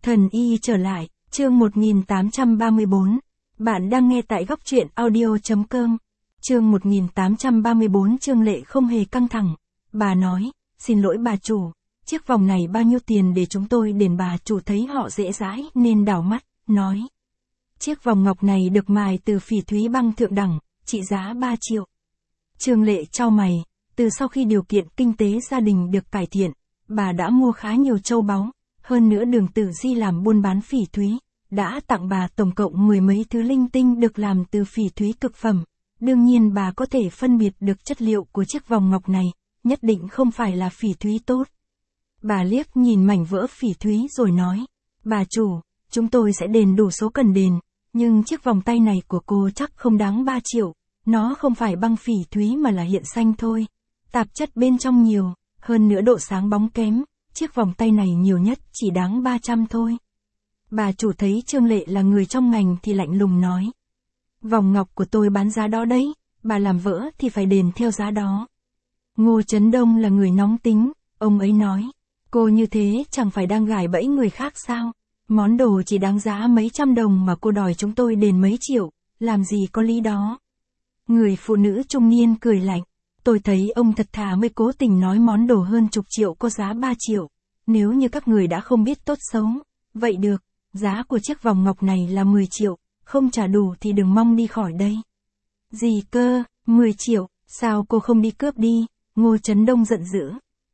Thần y trở lại, chương 1834. Bạn đang nghe tại góc truyện audio.com. Chương 1834. Trương Lệ không hề căng thẳng. Bà nói, xin lỗi bà chủ, chiếc vòng này bao nhiêu tiền để chúng tôi đền bà chủ thấy họ dễ dãi nên đảo mắt, nói. Chiếc vòng ngọc này được mài từ phỉ thúy băng thượng đẳng, trị giá 3 triệu. Trương Lệ chau mày, từ sau khi điều kiện kinh tế gia đình được cải thiện, bà đã mua khá nhiều châu báu. Hơn nữa Đường Tử Di làm buôn bán phỉ thúy, đã tặng bà tổng cộng 10 mấy thứ linh tinh được làm từ phỉ thúy cực phẩm. Đương nhiên bà có thể phân biệt được chất liệu của chiếc vòng ngọc này, nhất định không phải là phỉ thúy tốt. Bà liếc nhìn mảnh vỡ phỉ thúy rồi nói, bà chủ, chúng tôi sẽ đền đủ số cần đền, nhưng chiếc vòng tay này của cô chắc không đáng 3 triệu, nó không phải băng phỉ thúy mà là hiện xanh thôi. Tạp chất bên trong nhiều, hơn nữa độ sáng bóng kém. Chiếc vòng tay này nhiều nhất chỉ đáng 300 thôi. Bà chủ thấy Trương Lệ là người trong ngành thì lạnh lùng nói. Vòng ngọc của tôi bán giá đó đấy, bà làm vỡ thì phải đền theo giá đó. Ngô Chấn Đông là người nóng tính, ông ấy nói. Cô như thế chẳng phải đang gài bẫy người khác sao? Món đồ chỉ đáng giá mấy trăm đồng mà cô đòi chúng tôi đền mấy triệu, làm gì có lý đó. Người phụ nữ trung niên cười lạnh. Tôi thấy ông thật thà mới cố tình nói món đồ hơn chục triệu có giá 3 triệu. Nếu như các người đã không biết tốt xấu, vậy được, giá của chiếc vòng ngọc này là 10 triệu, không trả đủ thì đừng mong đi khỏi đây. Gì cơ, 10 triệu, sao cô không đi cướp đi, Ngô Chấn Đông giận dữ.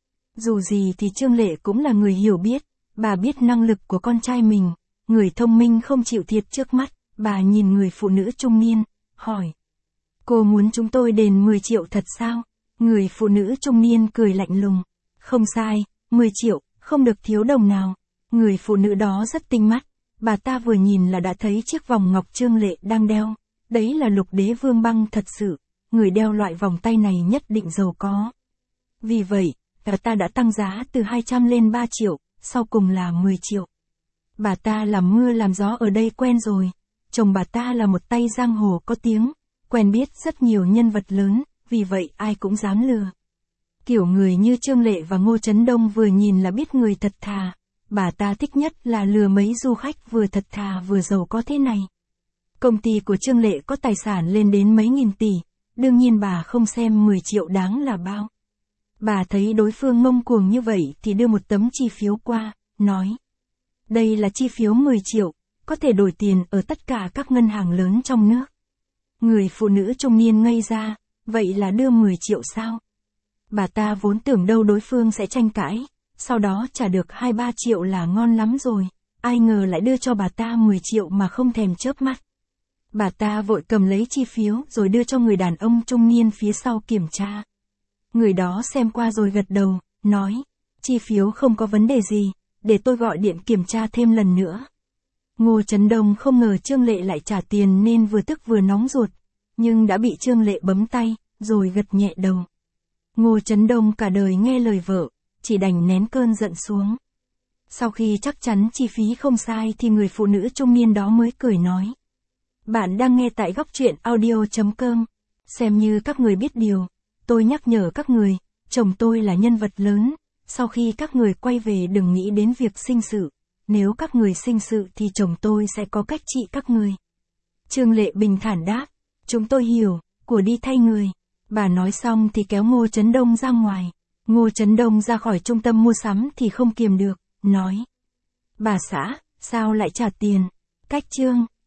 Dù gì thì Trương Lệ cũng là người hiểu biết, bà biết năng lực của con trai mình, người thông minh không chịu thiệt trước mắt, bà nhìn người phụ nữ trung niên, hỏi. Cô muốn chúng tôi đền 10 triệu thật sao? Người phụ nữ trung niên cười lạnh lùng. Không sai, 10 triệu, không được thiếu đồng nào. Người phụ nữ đó rất tinh mắt. Bà ta vừa nhìn là đã thấy chiếc vòng ngọc Trương Lệ đang đeo. Đấy là Lục Đế Vương băng thật sự. Người đeo loại vòng tay này nhất định giàu có. Vì vậy, bà ta đã tăng giá từ 200 lên 3 triệu, sau cùng là 10 triệu. Bà ta làm mưa làm gió ở đây quen rồi. Chồng bà ta là một tay giang hồ có tiếng. Quen biết rất nhiều nhân vật lớn, vì vậy ai cũng dám lừa. Kiểu người như Trương Lệ và Ngô Chấn Đông vừa nhìn là biết người thật thà. Bà ta thích nhất là lừa mấy du khách vừa thật thà vừa giàu có thế này. Công ty của Trương Lệ có tài sản lên đến mấy nghìn tỷ, đương nhiên bà không xem 10 triệu đáng là bao. Bà thấy đối phương ngông cuồng như vậy thì đưa một tấm chi phiếu qua, nói. Đây là chi phiếu 10 triệu, có thể đổi tiền ở tất cả các ngân hàng lớn trong nước. Người phụ nữ trung niên ngây ra, vậy là đưa 10 triệu sao? Bà ta vốn tưởng đâu đối phương sẽ tranh cãi, sau đó trả được 2-3 triệu là ngon lắm rồi, ai ngờ lại đưa cho bà ta 10 triệu mà không thèm chớp mắt. Bà ta vội cầm lấy chi phiếu rồi đưa cho người đàn ông trung niên phía sau kiểm tra. Người đó xem qua rồi gật đầu, nói, chi phiếu không có vấn đề gì, để tôi gọi điện kiểm tra thêm lần nữa. Ngô Chấn Đông không ngờ Trương Lệ lại trả tiền nên vừa tức vừa nóng ruột, nhưng đã bị Trương Lệ bấm tay, rồi gật nhẹ đầu. Ngô Chấn Đông cả đời nghe lời vợ, chỉ đành nén cơn giận xuống. Sau khi chắc chắn chi phí không sai thì người phụ nữ trung niên đó mới cười nói. Bạn đang nghe tại góc truyện audio.com, xem như các người biết điều, tôi nhắc nhở các người, chồng tôi là nhân vật lớn, sau khi các người quay về đừng nghĩ đến việc sinh sự. Nếu các người sinh sự thì chồng tôi sẽ có cách trị các người. Trương Lệ bình thản đáp, chúng tôi hiểu, của đi thay người. Bà nói xong thì kéo Ngô Chấn Đông ra ngoài. Ngô Chấn Đông ra khỏi trung tâm mua sắm thì không kiềm được, nói. Bà xã, sao lại trả tiền? Cách Trương,